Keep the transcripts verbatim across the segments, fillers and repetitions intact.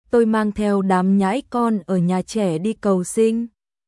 tôi mang theo đám nhãi con ở nhà trẻ đi cầu sinh.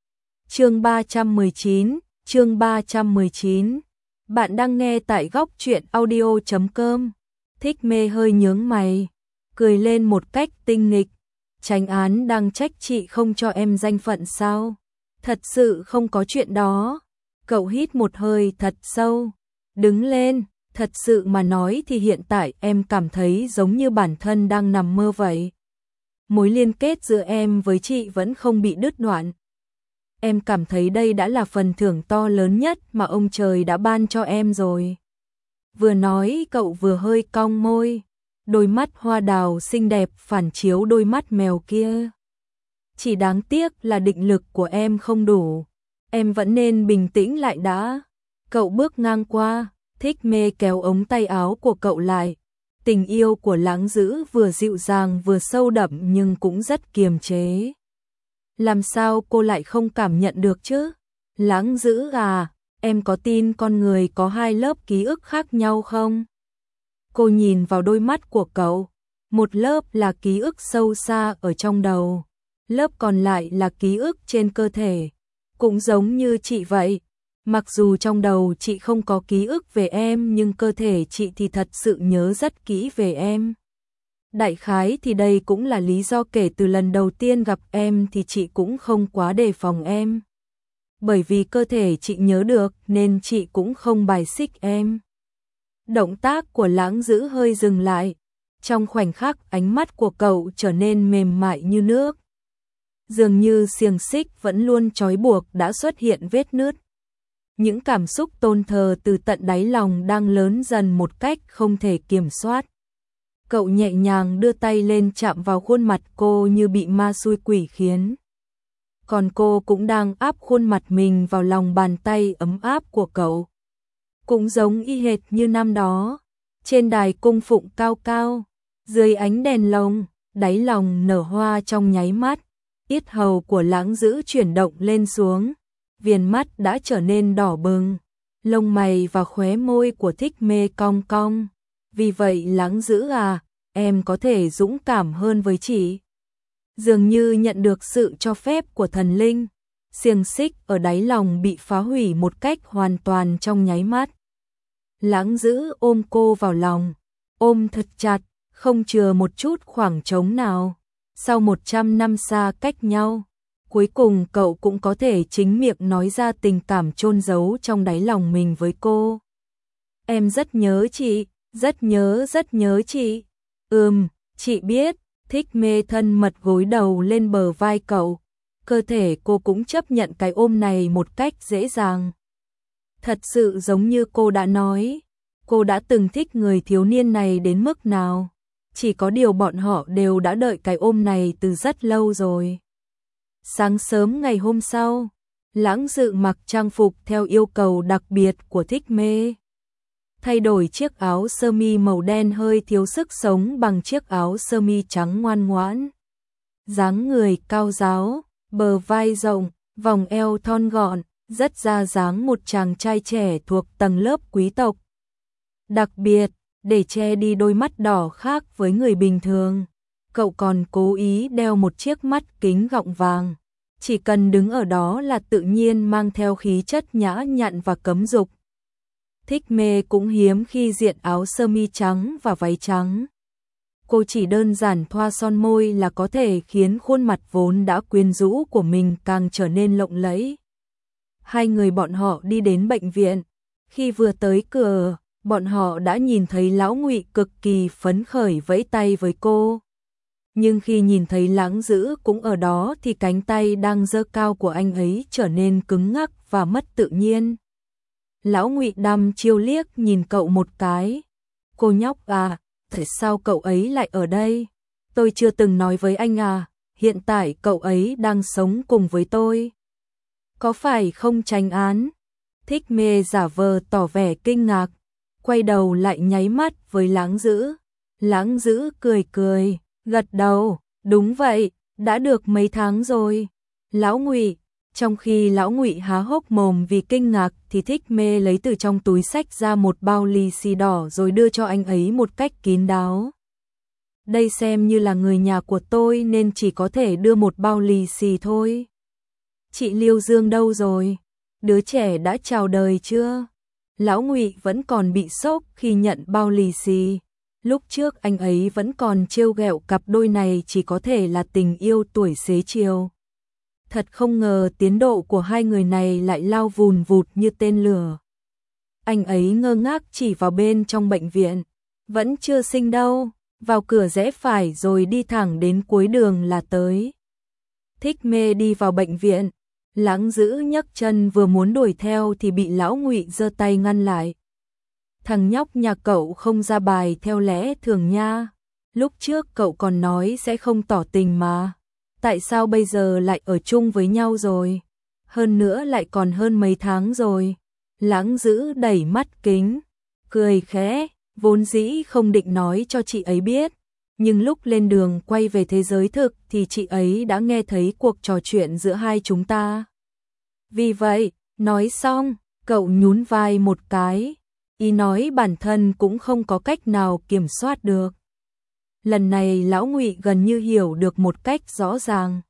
Chương ba trăm mười chín, chương ba trăm mười chín. Bạn đang nghe tại góc truyện audio chấm com. Thích Mê hơi nhướng mày, cười lên một cách tinh nghịch. Chánh án đang trách chị không cho em danh phận sao? Thật sự không có chuyện đó. Cậu hít một hơi thật sâu, đứng lên. Thật sự mà nói thì hiện tại em cảm thấy giống như bản thân đang nằm mơ vậy. Mối liên kết giữa em với chị vẫn không bị đứt đoạn. Em cảm thấy đây đã là phần thưởng to lớn nhất mà ông trời đã ban cho em rồi. Vừa nói cậu vừa hơi cong môi, đôi mắt hoa đào xinh đẹp phản chiếu đôi mắt mèo kia. Chỉ đáng tiếc là định lực của em không đủ, em vẫn nên bình tĩnh lại đã. Cậu bước ngang qua, Thích Mê kéo ống tay áo của cậu lại. Tình yêu của Lãng Dữ vừa dịu dàng vừa sâu đậm nhưng cũng rất kiềm chế. Làm sao cô lại không cảm nhận được chứ? Lãng Dữ à, em có tin con người có hai lớp ký ức khác nhau không? Cô nhìn vào đôi mắt của cậu. Một lớp là ký ức sâu xa ở trong đầu, lớp còn lại là ký ức trên cơ thể. Cũng giống như chị vậy. Mặc dù trong đầu chị không có ký ức về em nhưng cơ thể chị thì thật sự nhớ rất kỹ về em. Đại khái thì đây cũng là lý do kể từ lần đầu tiên gặp em thì chị cũng không quá đề phòng em. Bởi vì cơ thể chị nhớ được nên chị cũng không bài xích em. Động tác của Lãng Dữ hơi dừng lại. Trong khoảnh khắc ánh mắt của cậu trở nên mềm mại như nước. Dường như xiềng xích vẫn luôn trói buộc đã xuất hiện vết nứt. Những cảm xúc tôn thờ từ tận đáy lòng đang lớn dần một cách không thể kiểm soát. Cậu nhẹ nhàng đưa tay lên chạm vào khuôn mặt cô như bị ma xui quỷ khiến. Còn cô cũng đang áp khuôn mặt mình vào lòng bàn tay ấm áp của cậu. Cũng giống y hệt như năm đó, trên đài cung phụng cao cao, dưới ánh đèn lồng, đáy lòng nở hoa trong nháy mắt. Yết hầu của Lãng Dữ chuyển động lên xuống. Viền mắt đã trở nên đỏ bừng, lông mày và khóe môi của Thích Mê cong cong. Vì vậy Lãng Dữ à, em có thể dũng cảm hơn với chị. Dường như nhận được sự cho phép của thần linh, xiềng xích ở đáy lòng bị phá hủy một cách hoàn toàn trong nháy mắt. Lãng Dữ ôm cô vào lòng, ôm thật chặt, không chừa một chút khoảng trống nào. Sau một trăm năm xa cách nhau, cuối cùng cậu cũng có thể chính miệng nói ra tình cảm chôn giấu trong đáy lòng mình với cô. Em rất nhớ chị, rất nhớ rất nhớ chị. Ừm, chị biết. Thích Mê thân mật gối đầu lên bờ vai cậu. Cơ thể cô cũng chấp nhận cái ôm này một cách dễ dàng. Thật sự giống như cô đã nói, cô đã từng thích người thiếu niên này đến mức nào. Chỉ có điều bọn họ đều đã đợi cái ôm này từ rất lâu rồi. Sáng sớm ngày hôm sau, Lãng Dữ mặc trang phục theo yêu cầu đặc biệt của Thích Mê. Thay đổi chiếc áo sơ mi màu đen hơi thiếu sức sống bằng chiếc áo sơ mi trắng ngoan ngoãn. Dáng người cao ráo, bờ vai rộng, vòng eo thon gọn, rất ra dáng một chàng trai trẻ thuộc tầng lớp quý tộc. Đặc biệt, để che đi đôi mắt đỏ khác với người bình thường, cậu còn cố ý đeo một chiếc mắt kính gọng vàng. Chỉ cần đứng ở đó là tự nhiên mang theo khí chất nhã nhặn và cấm dục. Thích Mê cũng hiếm khi diện áo sơ mi trắng và váy trắng. Cô chỉ đơn giản thoa son môi là có thể khiến khuôn mặt vốn đã quyến rũ của mình càng trở nên lộng lẫy. Hai người bọn họ đi đến bệnh viện. Khi vừa tới cửa, bọn họ đã nhìn thấy Lão Ngụy cực kỳ phấn khởi vẫy tay với cô. Nhưng khi nhìn thấy Lãng Dữ cũng ở đó thì cánh tay đang giơ cao của anh ấy trở nên cứng ngắc và mất tự nhiên. Lão Ngụy đăm chiêu liếc nhìn cậu một cái. Cô nhóc à, tại sao cậu ấy lại ở đây? Tôi chưa từng nói với anh à, hiện tại cậu ấy đang sống cùng với tôi. Có phải không Chánh án? Thích Mê giả vờ tỏ vẻ kinh ngạc, quay đầu lại nháy mắt với Lãng Dữ. Lãng Dữ cười cười, gật đầu, đúng vậy, đã được mấy tháng rồi. Lão Ngụy, trong khi Lão Ngụy há hốc mồm vì kinh ngạc thì Thích Mê lấy từ trong túi xách ra một bao lì xì đỏ rồi đưa cho anh ấy một cách kín đáo. đây xem như là người nhà của tôi nên chỉ có thể đưa một bao lì xì thôi. Chị Liêu Dương đâu rồi? Đứa trẻ đã chào đời chưa? Lão Ngụy vẫn còn bị sốc khi nhận bao lì xì. Lúc trước anh ấy vẫn còn trêu ghẹo cặp đôi này chỉ có thể là tình yêu tuổi xế chiều. Thật không ngờ tiến độ của hai người này lại lao vùn vụt như tên lửa. Anh ấy ngơ ngác chỉ vào bên trong bệnh viện. Vẫn chưa sinh đâu, vào cửa rẽ phải rồi đi thẳng đến cuối đường là tới. Thích Mê đi vào bệnh viện. Lãng Dữ nhấc chân vừa muốn đuổi theo thì bị Lão Ngụy giơ tay ngăn lại. Thằng nhóc nhà cậu không ra bài theo lẽ thường nha. Lúc trước cậu còn nói sẽ không tỏ tình mà. Tại sao bây giờ lại ở chung với nhau rồi? Hơn nữa lại còn hơn mấy tháng rồi. Lãng Dữ đẩy mắt kính, cười khẽ, vốn dĩ không định nói cho chị ấy biết. Nhưng lúc lên đường quay về thế giới thực thì chị ấy đã nghe thấy cuộc trò chuyện giữa hai chúng ta. Vì vậy, nói xong, cậu nhún vai một cái, ý nói bản thân cũng không có cách nào kiểm soát được. Lần này Lão Ngụy gần như hiểu được một cách rõ ràng.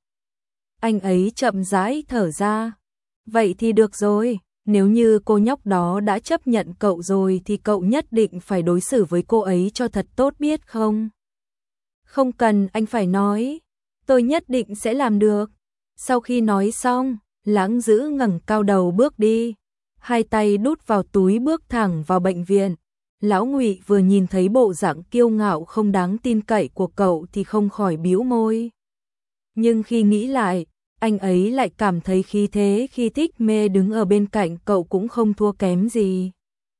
Anh ấy chậm rãi thở ra. Vậy thì được rồi, nếu như cô nhóc đó đã chấp nhận cậu rồi thì cậu nhất định phải đối xử với cô ấy cho thật tốt biết không? Không cần anh phải nói, tôi nhất định sẽ làm được. Sau khi nói xong, Lãng Dữ ngẩng cao đầu bước đi, hai tay đút vào túi bước thẳng vào bệnh viện. Lão Ngụy vừa nhìn thấy bộ dạng kiêu ngạo không đáng tin cậy của cậu thì không khỏi bĩu môi. Nhưng khi nghĩ lại, anh ấy lại cảm thấy khí thế khi Thích Mê đứng ở bên cạnh cậu cũng không thua kém gì.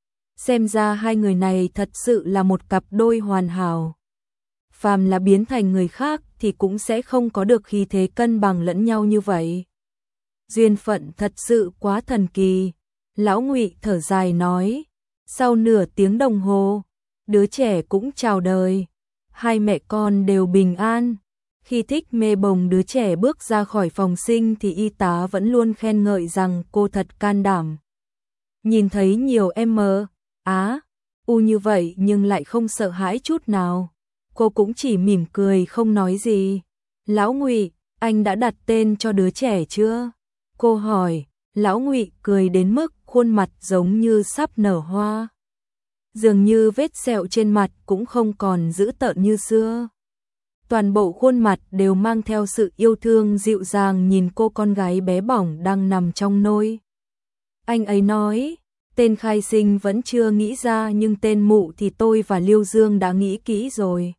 Xem ra hai người này thật sự là một cặp đôi hoàn hảo. Phàm là biến thành người khác thì cũng sẽ không có được khí thế cân bằng lẫn nhau như vậy. Duyên phận thật sự quá thần kỳ. Lão Ngụy thở dài nói. Sau nửa tiếng đồng hồ, đứa trẻ cũng chào đời. Hai mẹ con đều bình an. Khi Thích Mê bồng đứa trẻ bước ra khỏi phòng sinh thì y tá vẫn luôn khen ngợi rằng cô thật can đảm. Nhìn thấy nhiều em mờ, á, u như vậy nhưng lại không sợ hãi chút nào. Cô cũng chỉ mỉm cười không nói gì. Lão Ngụy, anh đã đặt tên cho đứa trẻ chưa? Cô hỏi. Lão Ngụy cười đến mức khuôn mặt giống như sắp nở hoa. Dường như vết sẹo trên mặt cũng không còn dữ tợn như xưa. Toàn bộ khuôn mặt đều mang theo sự yêu thương dịu dàng nhìn cô con gái bé bỏng đang nằm trong nôi. Anh ấy nói, tên khai sinh vẫn chưa nghĩ ra nhưng tên mụ thì tôi và Liêu Dương đã nghĩ kỹ rồi.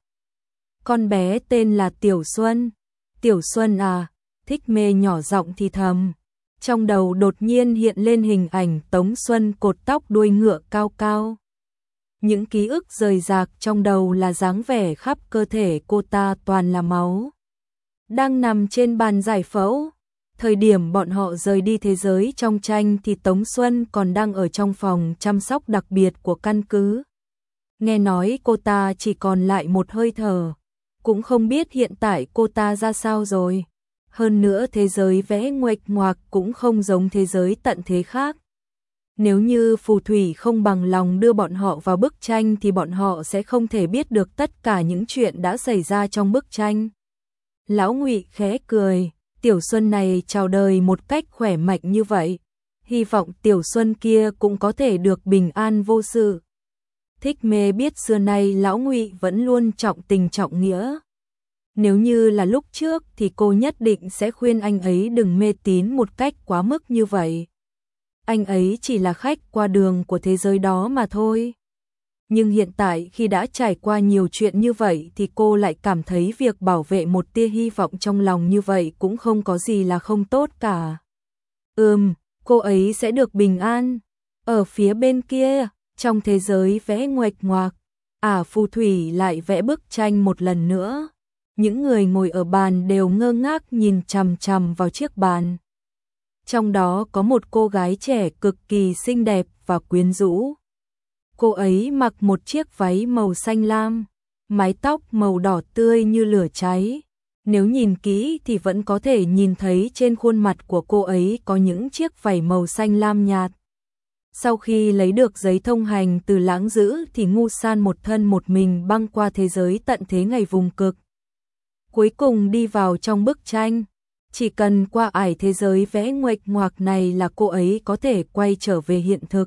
Con bé tên là Tiểu Xuân. Tiểu Xuân à, Thích Mê nhỏ giọng thì thầm. Trong đầu đột nhiên hiện lên hình ảnh Tống Xuân cột tóc đuôi ngựa cao cao. Những ký ức rời rạc trong đầu là dáng vẻ khắp cơ thể cô ta toàn là máu. Đang nằm trên bàn giải phẫu. Thời điểm bọn họ rời đi thế giới trong tranh thì Tống Xuân còn đang ở trong phòng chăm sóc đặc biệt của căn cứ. Nghe nói cô ta chỉ còn lại một hơi thở. Cũng không biết hiện tại cô ta ra sao rồi. Hơn nữa thế giới vẽ nguệch ngoạc cũng không giống thế giới tận thế khác. Nếu như phù thủy không bằng lòng đưa bọn họ vào bức tranh thì bọn họ sẽ không thể biết được tất cả những chuyện đã xảy ra trong bức tranh. Lão Ngụy khẽ cười, Tiểu Xuân này chào đời một cách khỏe mạnh như vậy. Hy vọng Tiểu Xuân kia cũng có thể được bình an vô sự. Thích Mê biết xưa nay Lão Ngụy vẫn luôn trọng tình trọng nghĩa. Nếu như là lúc trước thì cô nhất định sẽ khuyên anh ấy đừng mê tín một cách quá mức như vậy. Anh ấy chỉ là khách qua đường của thế giới đó mà thôi. Nhưng hiện tại khi đã trải qua nhiều chuyện như vậy thì cô lại cảm thấy việc bảo vệ một tia hy vọng trong lòng như vậy cũng không có gì là không tốt cả. Ừm, cô ấy sẽ được bình an. Ở phía bên kia, trong thế giới vẽ nguệch ngoạc, ả phù thủy lại vẽ bức tranh một lần nữa. Những người ngồi ở bàn đều ngơ ngác nhìn chằm chằm vào chiếc bàn. Trong đó có một cô gái trẻ cực kỳ xinh đẹp và quyến rũ. Cô ấy mặc một chiếc váy màu xanh lam, mái tóc màu đỏ tươi như lửa cháy. Nếu nhìn kỹ thì vẫn có thể nhìn thấy trên khuôn mặt của cô ấy có những chiếc vảy màu xanh lam nhạt. Sau khi lấy được giấy thông hành từ Lãng Dữ thì Ngu San một thân một mình băng qua thế giới tận thế ngày vùng cực. Cuối cùng đi vào trong bức tranh. Chỉ cần qua ải thế giới vẽ nguệch ngoạc này là cô ấy có thể quay trở về hiện thực.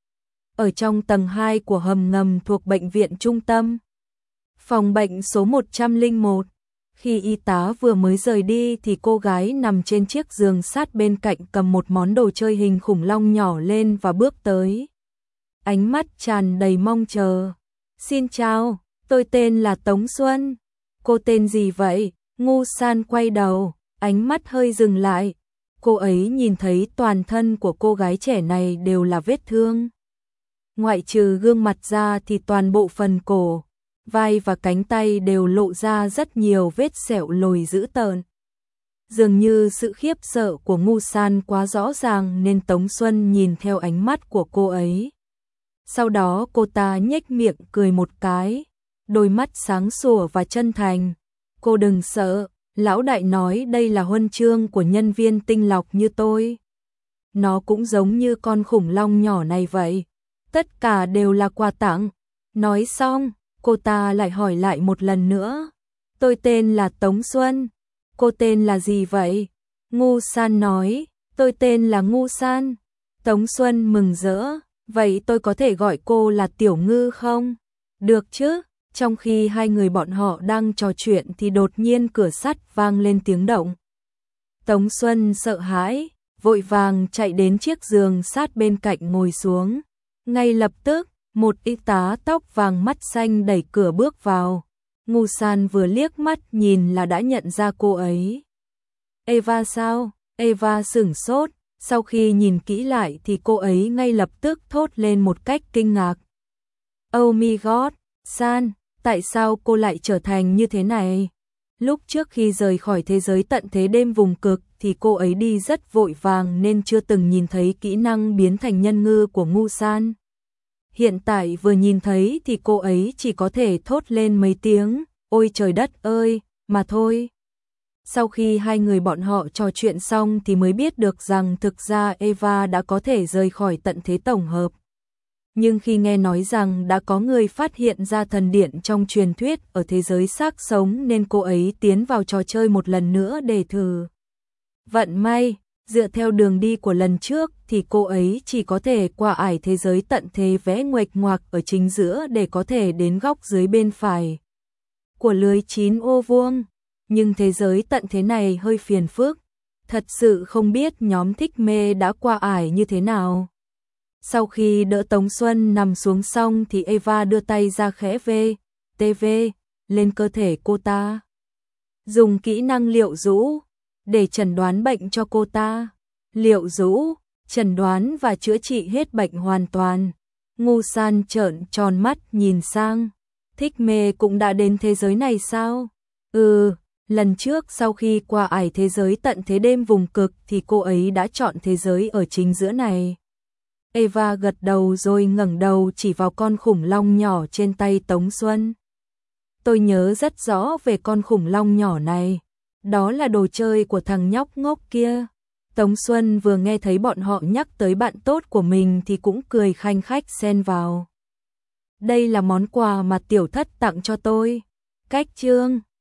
Ở trong tầng hai của hầm ngầm thuộc bệnh viện trung tâm. Phòng bệnh số một trăm lẻ một. Khi y tá vừa mới rời đi thì cô gái nằm trên chiếc giường sát bên cạnh cầm một món đồ chơi hình khủng long nhỏ lên và bước tới. Ánh mắt tràn đầy mong chờ. Xin chào, tôi tên là Tống Xuân. Cô tên gì vậy? Ngu San quay đầu, ánh mắt hơi dừng lại. Cô ấy nhìn thấy toàn thân của cô gái trẻ này đều là vết thương. Ngoại trừ gương mặt ra thì toàn bộ phần cổ, vai và cánh tay đều lộ ra rất nhiều vết sẹo lồi dữ tợn. Dường như sự khiếp sợ của Ngu San quá rõ ràng nên Tống Xuân nhìn theo ánh mắt của cô ấy. Sau đó cô ta nhếch miệng cười một cái, đôi mắt sáng sủa và chân thành. Cô đừng sợ, lão đại nói đây là huân chương của nhân viên tinh lọc như tôi. Nó cũng giống như con khủng long nhỏ này vậy. Tất cả đều là quà tặng. Nói xong, cô ta lại hỏi lại một lần nữa. Tôi tên là Tống Xuân. Cô tên là gì vậy? Ngu San nói, tôi tên là Ngu San. Tống Xuân mừng rỡ, vậy tôi có thể gọi cô là Tiểu Ngư không? Được chứ? Trong khi hai người bọn họ đang trò chuyện thì đột nhiên cửa sắt vang lên tiếng động. Tống Xuân sợ hãi, vội vàng chạy đến chiếc giường sát bên cạnh ngồi xuống. Ngay lập tức, một y tá tóc vàng mắt xanh đẩy cửa bước vào. Ngu San vừa liếc mắt nhìn là đã nhận ra cô ấy. Eva sao? Eva sửng sốt, sau khi nhìn kỹ lại thì cô ấy ngay lập tức thốt lên một cách kinh ngạc. Oh my god, San, tại sao cô lại trở thành như thế này? Lúc trước khi rời khỏi thế giới tận thế đêm vùng cực thì cô ấy đi rất vội vàng nên chưa từng nhìn thấy kỹ năng biến thành nhân ngư của Ngu San. Hiện tại vừa nhìn thấy thì cô ấy chỉ có thể thốt lên mấy tiếng, ôi trời đất ơi, mà thôi. Sau khi hai người bọn họ trò chuyện xong thì mới biết được rằng thực ra Eva đã có thể rời khỏi tận thế tổng hợp. Nhưng khi nghe nói rằng đã có người phát hiện ra thần điện trong truyền thuyết ở thế giới xác sống nên cô ấy tiến vào trò chơi một lần nữa để thử. Vận may, dựa theo đường đi của lần trước thì cô ấy chỉ có thể qua ải thế giới tận thế vẽ nguệch ngoạc ở chính giữa để có thể đến góc dưới bên phải của lưới chín ô vuông. Nhưng thế giới tận thế này hơi phiền phức, thật sự không biết nhóm Thích Mê đã qua ải như thế nào. Sau khi đỡ Tống Xuân nằm xuống xong thì Eva đưa tay ra khẽ vê, tê vê, lên cơ thể cô ta. Dùng kỹ năng liệu rũ để chẩn đoán bệnh cho cô ta. Liệu rũ, chẩn đoán và chữa trị hết bệnh hoàn toàn. Ngu San trợn tròn mắt nhìn sang. Thích Mê cũng đã đến thế giới này sao? Ừ, lần trước sau khi qua ải thế giới tận thế đêm vùng cực thì cô ấy đã chọn thế giới ở chính giữa này. Eva gật đầu rồi ngẩng đầu chỉ vào con khủng long nhỏ trên tay Tống Xuân. Tôi nhớ rất rõ về con khủng long nhỏ này. Đó là đồ chơi của thằng nhóc ngốc kia. Tống Xuân vừa nghe thấy bọn họ nhắc tới bạn tốt của mình thì cũng cười khanh khách xen vào. Đây là món quà mà tiểu thất tặng cho tôi. Cách chương